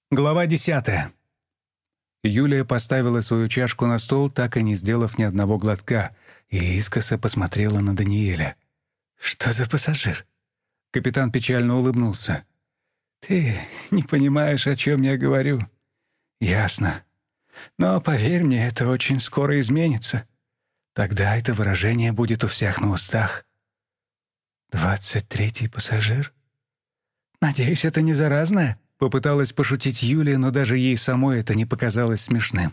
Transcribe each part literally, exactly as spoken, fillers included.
Глава десятая. Юлия поставила свою чашку на стол, так и не сделав ни одного глотка, и искоса посмотрела на Даниэля. «Что за пассажир?» Капитан печально улыбнулся. «Ты не понимаешь, о чем я говорю?» «Ясно. Но, поверь мне, это очень скоро изменится. Тогда это выражение будет у всех на устах». «Двадцать третий пассажир? Надеюсь, это не заразное?» Попыталась пошутить Юлия, но даже ей самой это не показалось смешным.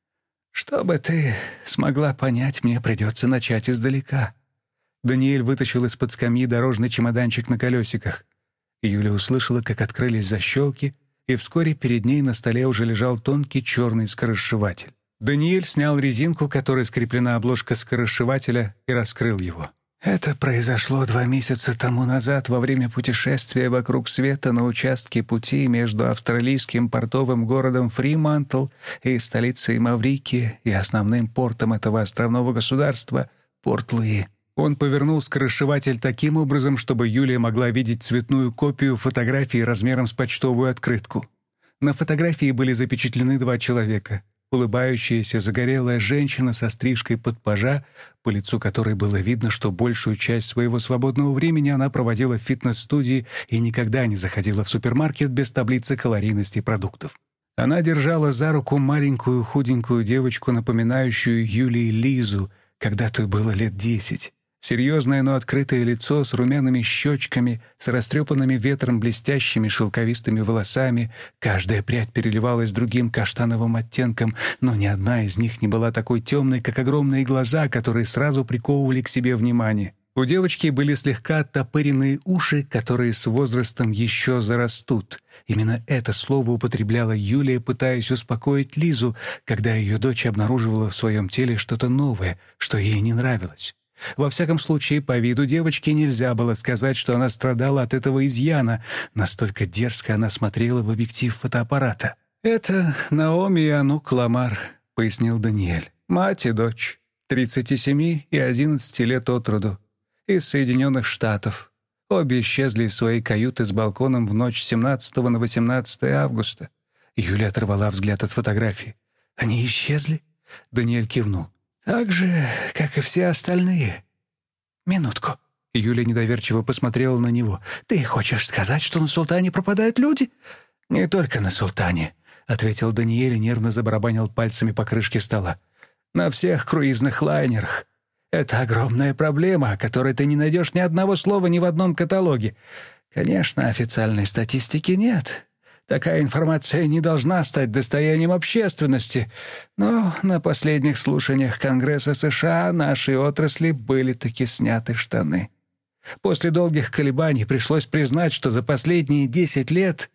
«Чтобы ты смогла понять, мне придется начать издалека». Даниэль вытащил из-под скамьи дорожный чемоданчик на колесиках. Юлия услышала, как открылись защелки, и вскоре перед ней на столе уже лежал тонкий черный скоросшиватель. Даниэль снял резинку, которой скреплена обложка скоросшивателя, и раскрыл его. Это произошло два месяца тому назад во время путешествия вокруг света на участке пути между австралийским портовым городом Фримантл и столицей Маврикии и основным портом этого островного государства Порт-Луи. Он повернул скоросшиватель таким образом, чтобы Юлия могла видеть цветную копию фотографии размером с почтовую открытку. На фотографии были запечатлены два человека. Улыбающаяся загорелая женщина со стрижкой под пажа, по лицу которой было видно, что большую часть своего свободного времени она проводила в фитнес-студии и никогда не заходила в супермаркет без таблицы калорийности продуктов. Она держала за руку маленькую худенькую девочку, напоминающую Юлии Лизу, когда той было лет десять. Серьезное, но открытое лицо с румяными щечками, с растрепанными ветром блестящими шелковистыми волосами. Каждая прядь переливалась другим каштановым оттенком, но ни одна из них не была такой темной, как огромные глаза, которые сразу приковывали к себе внимание. У девочки были слегка оттопыренные уши, которые с возрастом еще зарастут. Именно это слово употребляла Юлия, пытаясь успокоить Лизу, когда ее дочь обнаруживала в своем теле что-то новое, что ей не нравилось. Во всяком случае, по виду девочки нельзя было сказать, что она страдала от этого изъяна. Настолько дерзко она смотрела в объектив фотоаппарата. «Это Наоми и Анук Ламар», — пояснил Даниэль. «Мать и дочь, тридцати семи и одиннадцати лет от роду, из Соединенных Штатов. Обе исчезли из своей каюты с балконом в ночь с семнадцатого на восемнадцатое августа». Юля оторвала взгляд от фотографии. «Они исчезли?» Даниэль кивнул. «Так же, как и все остальные». «Минутку». Юля недоверчиво посмотрела на него. «Ты хочешь сказать, что на Султане пропадают люди?» «Не только на Султане», — ответил Даниэль и нервно забарабанил пальцами по крышке стола. «На всех круизных лайнерах. Это огромная проблема, о которой ты не найдешь ни одного слова ни в одном каталоге. Конечно, официальной статистики нет. Такая информация не должна стать достоянием общественности. Но на последних слушаниях Конгресса США нашей отрасли были таки сняты штаны. После долгих колебаний пришлось признать, что за последние десять лет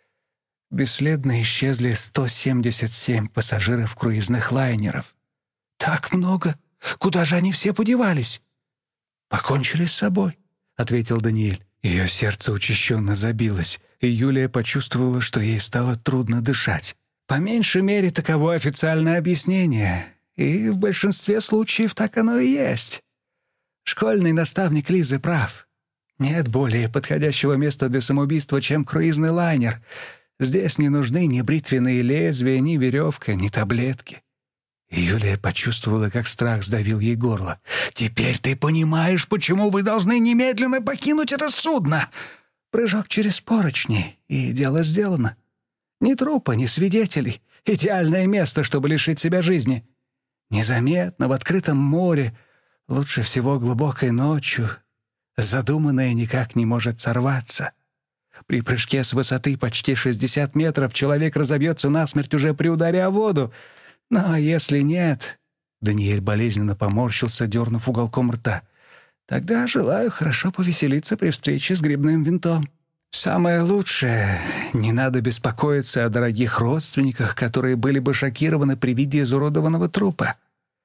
бесследно исчезли сто семьдесят семь пассажиров круизных лайнеров. Так много? Куда же они все подевались? Покончили с собой, ответил Даниэль. Ее сердце учащенно забилось, и Юлия почувствовала, что ей стало трудно дышать. По меньшей мере, таково официальное объяснение, и в большинстве случаев так оно и есть. Школьный наставник Лизы прав. Нет более подходящего места для самоубийства, чем круизный лайнер. Здесь не нужны ни бритвенные лезвия, ни веревка, ни таблетки. Юлия почувствовала, как страх сдавил ей горло. «Теперь ты понимаешь, почему вы должны немедленно покинуть это судно!» Прыжок через поручни, и дело сделано. Ни трупа, ни свидетелей. Идеальное место, чтобы лишить себя жизни. Незаметно, в открытом море, лучше всего глубокой ночью. Задуманное никак не может сорваться. При прыжке с высоты почти шестьдесят метров человек разобьется насмерть уже при ударе о воду. Но если нет... Даниэль болезненно поморщился, дернув уголком рта. Тогда желаю хорошо повеселиться при встрече с грибным винтом. Самое лучшее — не надо беспокоиться о дорогих родственниках, которые были бы шокированы при виде изуродованного трупа.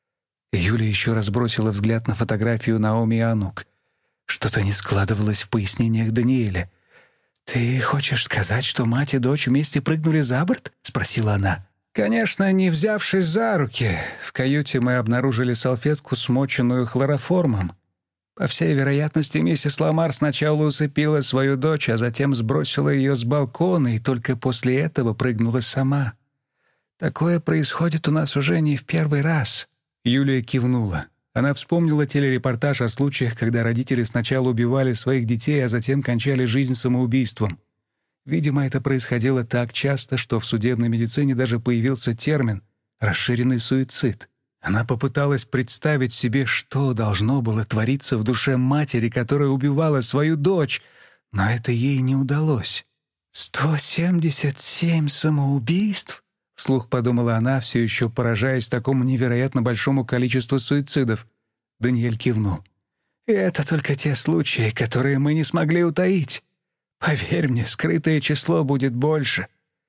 Юля еще раз бросила взгляд на фотографию Наоми и Анук. Что-то не складывалось в пояснениях Даниэля. «Ты хочешь сказать, что мать и дочь вместе прыгнули за борт?» — спросила она. «Конечно, не взявшись за руки. В каюте мы обнаружили салфетку, смоченную хлороформом. По всей вероятности, миссис Ламар сначала усыпила свою дочь, а затем сбросила ее с балкона и только после этого прыгнула сама. Такое происходит у нас уже не в первый раз». Юлия кивнула. Она вспомнила телерепортаж о случаях, когда родители сначала убивали своих детей, а затем кончали жизнь самоубийством. Видимо, это происходило так часто, что в судебной медицине даже появился термин «расширенный суицид». Она попыталась представить себе, что должно было твориться в душе матери, которая убивала свою дочь, но это ей не удалось. «Сто семьдесят семь самоубийств?» — вслух подумала она, все еще поражаясь такому невероятно большому количеству суицидов. Даниэль кивнул. «И это только те случаи, которые мы не смогли утаить. Поверь мне, скрытое число будет больше.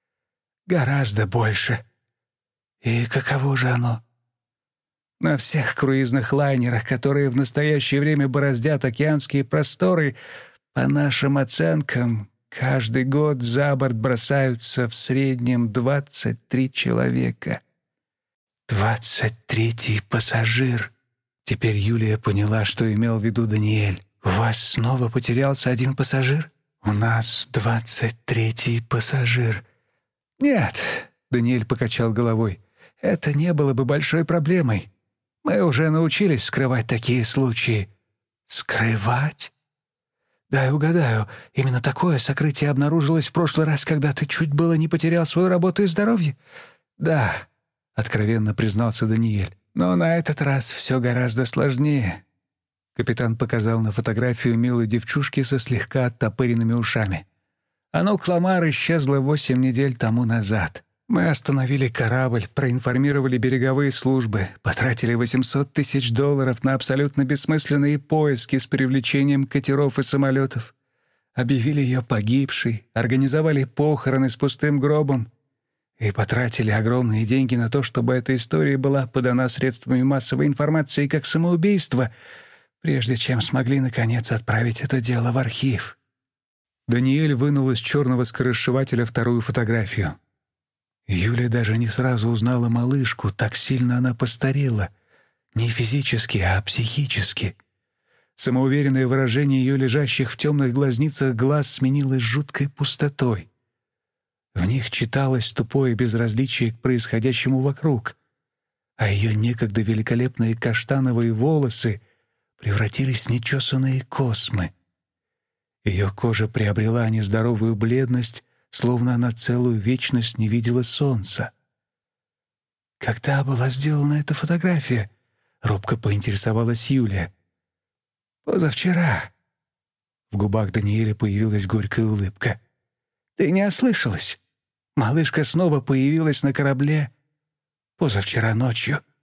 Гораздо больше. И каково же оно? На всех круизных лайнерах, которые в настоящее время бороздят океанские просторы, по нашим оценкам, каждый год за борт бросаются в среднем двадцать три человека. Двадцать третий пассажир. Теперь Юлия поняла, что имел в виду Даниэль. У вас снова потерялся один пассажир? У нас двадцать третий пассажир. Нет, Даниэль покачал головой. Это не было бы большой проблемой. Мы уже научились скрывать такие случаи. Скрывать? Дай угадаю, именно такое сокрытие обнаружилось в прошлый раз, когда ты чуть было не потерял свою работу и здоровье? Да, откровенно признался Даниэль. Но на этот раз все гораздо сложнее. Капитан показал на фотографию милой девчушки со слегка оттопыренными ушами. Анук Ламар исчезла восемь недель тому назад. Мы остановили корабль, проинформировали береговые службы, потратили восемьсот тысяч долларов на абсолютно бессмысленные поиски с привлечением катеров и самолетов. Объявили ее погибшей, организовали похороны с пустым гробом и потратили огромные деньги на то, чтобы эта история была подана средствами массовой информации как самоубийство, прежде чем смогли, наконец, отправить это дело в архив. Даниэль вынул из черного скоросшивателя вторую фотографию. Юля даже не сразу узнала малышку, так сильно она постарела. Не физически, а психически. Самоуверенное выражение ее лежащих в темных глазницах глаз сменилось жуткой пустотой. В них читалось тупое безразличие к происходящему вокруг, а ее некогда великолепные каштановые волосы превратились в нечесанные космы. Ее кожа приобрела нездоровую бледность, словно она целую вечность не видела солнца. «Когда была сделана эта фотография?» — робко поинтересовалась Юлия. «Позавчера». В губах Даниэля появилась горькая улыбка. «Ты не ослышалась. Малышка снова появилась на корабле позавчера ночью».